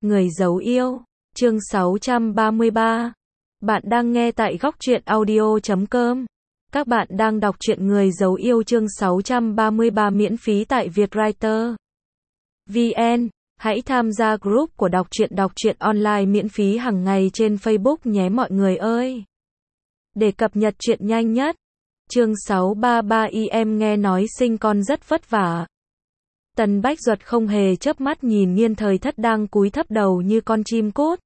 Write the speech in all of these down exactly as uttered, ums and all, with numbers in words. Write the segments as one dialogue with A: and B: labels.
A: Người giấu yêu, chương sáu trăm ba mươi ba. Bạn đang nghe tại góc truyện audio chấm com. Các bạn đang đọc truyện Người giấu yêu chương sáu trăm ba mươi ba miễn phí tại Vietwriter chấm vn. Hãy tham gia group của đọc truyện đọc truyện online miễn phí hàng ngày trên Facebook nhé mọi người ơi. Để cập nhật truyện nhanh nhất. Chương sáu trăm ba mươi ba y em nghe nói sinh con rất vất vả. Tần Bách Duật không hề chớp mắt nhìn Nghiên Thời Thất đang cúi thấp đầu như con chim cút.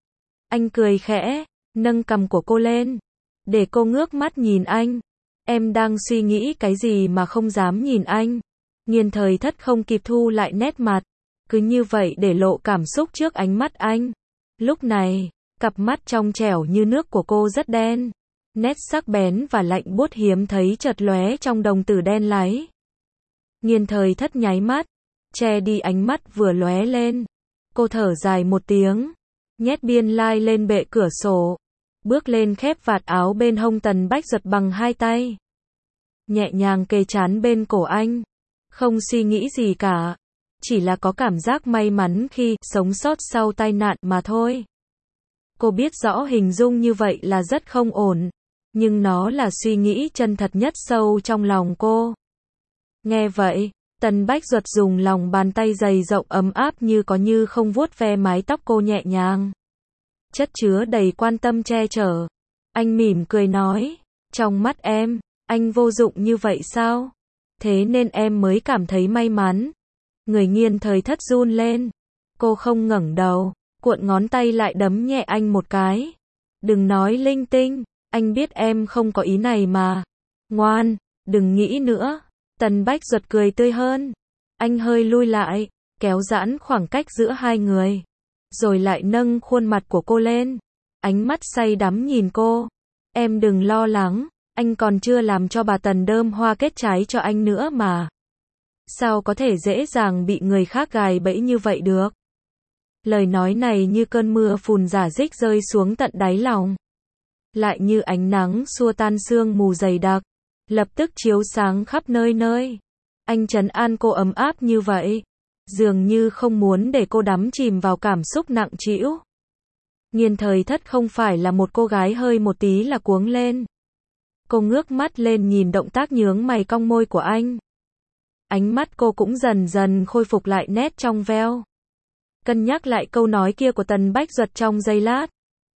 A: Anh cười khẽ, nâng cằm của cô lên, để cô ngước mắt nhìn anh. Em đang suy nghĩ cái gì mà không dám nhìn anh? Nghiên Thời Thất không kịp thu lại nét mặt, cứ như vậy để lộ cảm xúc trước ánh mắt anh. Lúc này, cặp mắt trong trẻo như nước của cô rất đen, nét sắc bén và lạnh buốt hiếm thấy chợt lóe trong đồng tử đen láy. Nghiên Thời Thất nháy mắt, che đi ánh mắt vừa lóe lên. Cô thở dài một tiếng, nhét biên lai like lên bệ cửa sổ, bước lên khép vạt áo bên hông Tần Bách Duật bằng hai tay, nhẹ nhàng kề trán bên cổ anh, không suy nghĩ gì cả, chỉ là có cảm giác may mắn khi sống sót sau tai nạn mà thôi. Cô biết rõ hình dung như vậy là rất không ổn, nhưng nó là suy nghĩ chân thật nhất sâu trong lòng cô. Nghe vậy, Tần Bách Duật dùng lòng bàn tay dày rộng ấm áp như có như không vuốt ve mái tóc cô nhẹ nhàng, chất chứa đầy quan tâm che chở. Anh mỉm cười nói, trong mắt em, anh vô dụng như vậy sao? Thế nên em mới cảm thấy may mắn. Người Nghiên Thời Thất run lên. Cô không ngẩng đầu, cuộn ngón tay lại đấm nhẹ anh một cái. Đừng nói linh tinh, anh biết em không có ý này mà. Ngoan, đừng nghĩ nữa. Tần Bách Duật cười tươi hơn. Anh hơi lui lại, kéo giãn khoảng cách giữa hai người, rồi lại nâng khuôn mặt của cô lên, ánh mắt say đắm nhìn cô. Em đừng lo lắng, anh còn chưa làm cho bà Tần đơm hoa kết trái cho anh nữa mà. Sao có thể dễ dàng bị người khác gài bẫy như vậy được? Lời nói này như cơn mưa phùn rả rích rơi xuống tận đáy lòng, lại như ánh nắng xua tan sương mù dày đặc, lập tức chiếu sáng khắp nơi nơi. Anh trấn an cô ấm áp như vậy, dường như không muốn để cô đắm chìm vào cảm xúc nặng trĩu. Nghiên Thời Thất không phải là một cô gái hơi một tí là cuống lên. Cô ngước mắt lên nhìn động tác nhướng mày cong môi của anh. Ánh mắt cô cũng dần dần khôi phục lại nét trong veo. Cân nhắc lại câu nói kia của Tần Bách Duật trong giây lát.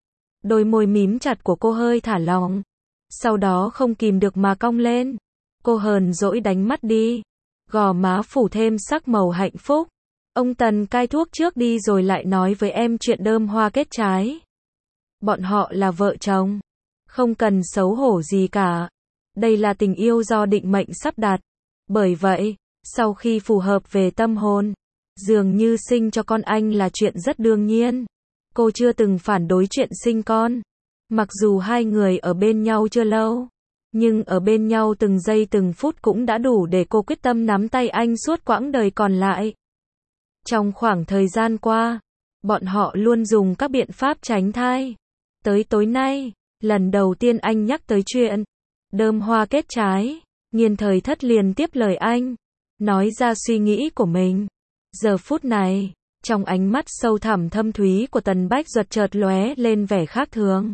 A: Đôi môi mím chặt của cô hơi thả lỏng, sau đó không kìm được mà cong lên. Cô hờn dỗi đánh mắt đi, gò má phủ thêm sắc màu hạnh phúc. Ông Tần cai thuốc trước đi rồi lại nói với em chuyện đơm hoa kết trái. Bọn họ là vợ chồng, không cần xấu hổ gì cả. Đây là tình yêu do định mệnh sắp đặt. Bởi vậy, sau khi phù hợp về tâm hồn, dường như sinh cho con anh là chuyện rất đương nhiên. Cô chưa từng phản đối chuyện sinh con. Mặc dù hai người ở bên nhau chưa lâu, nhưng ở bên nhau từng giây từng phút cũng đã đủ để cô quyết tâm nắm tay anh suốt quãng đời còn lại. Trong khoảng thời gian qua, bọn họ luôn dùng các biện pháp tránh thai. Tới tối nay, lần đầu tiên anh nhắc tới chuyện đơm hoa kết trái, Nghiên Thời Thất liền tiếp lời anh, nói ra suy nghĩ của mình. Giờ phút này, trong ánh mắt sâu thẳm thâm thúy của Tần Bách Duật chợt lóe lên vẻ khác thường,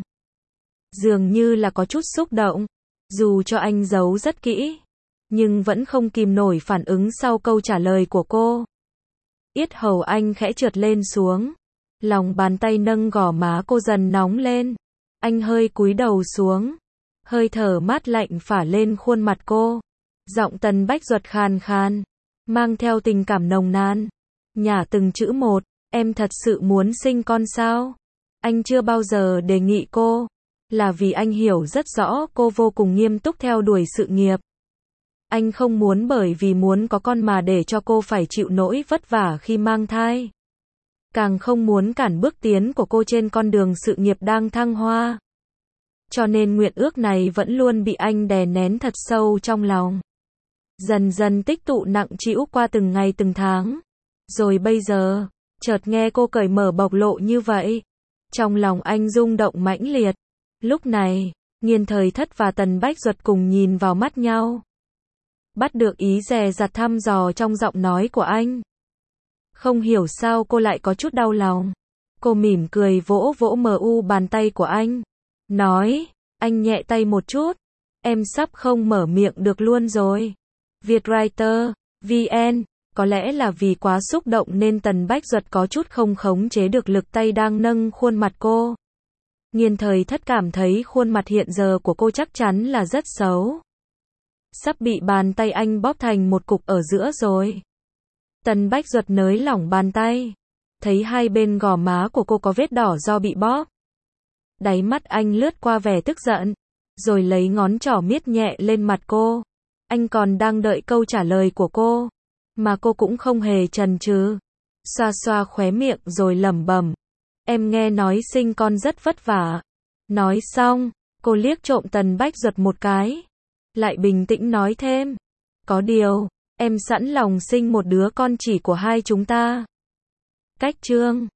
A: dường như là có chút xúc động. Dù cho anh giấu rất kỹ, nhưng vẫn không kìm nổi phản ứng sau câu trả lời của cô. Yết hầu anh khẽ trượt lên xuống, lòng bàn tay nâng gò má cô dần nóng lên. Anh hơi cúi đầu xuống, hơi thở mát lạnh phả lên khuôn mặt cô. Giọng Tần Bách Duật khàn khàn, mang theo tình cảm nồng nàn, nhả từng chữ một. Em thật sự muốn sinh con sao? Anh chưa bao giờ đề nghị cô, là vì anh hiểu rất rõ cô vô cùng nghiêm túc theo đuổi sự nghiệp. Anh không muốn bởi vì muốn có con mà để cho cô phải chịu nỗi vất vả khi mang thai. Càng không muốn cản bước tiến của cô trên con đường sự nghiệp đang thăng hoa. Cho nên nguyện ước này vẫn luôn bị anh đè nén thật sâu trong lòng, dần dần tích tụ nặng trĩu qua từng ngày từng tháng. Rồi bây giờ, chợt nghe cô cởi mở bộc lộ như vậy, trong lòng anh rung động mãnh liệt. Lúc này, Nghiên Thời Thất và Tần Bách Duật cùng nhìn vào mắt nhau, bắt được ý dè dặt thăm dò trong giọng nói của anh. Không hiểu sao cô lại có chút đau lòng. Cô mỉm cười vỗ vỗ mờ u bàn tay của anh. Nói, anh nhẹ tay một chút. Em sắp không mở miệng được luôn rồi. Vietwriter, vê en. Có lẽ là vì quá xúc động nên Tần Bách Duật có chút không khống chế được lực tay đang nâng khuôn mặt cô. Nghiên Thời Thất cảm thấy khuôn mặt hiện giờ của cô chắc chắn là rất xấu. Sắp bị bàn tay anh bóp thành một cục ở giữa rồi. Tần Bách Duật nới lỏng bàn tay. Thấy hai bên gò má của cô có vết đỏ do bị bóp. Đáy mắt anh lướt qua vẻ tức giận. Rồi lấy ngón trỏ miết nhẹ lên mặt cô. Anh còn đang đợi câu trả lời của cô. Mà cô cũng không hề chần chừ. Xoa xoa khóe miệng rồi lẩm bẩm. Em nghe nói sinh con rất vất vả. Nói xong, cô liếc trộm Tần Bách Duật một cái. Lại bình tĩnh nói thêm. Có điều, em sẵn lòng sinh một đứa con chỉ của hai chúng ta. Cách chương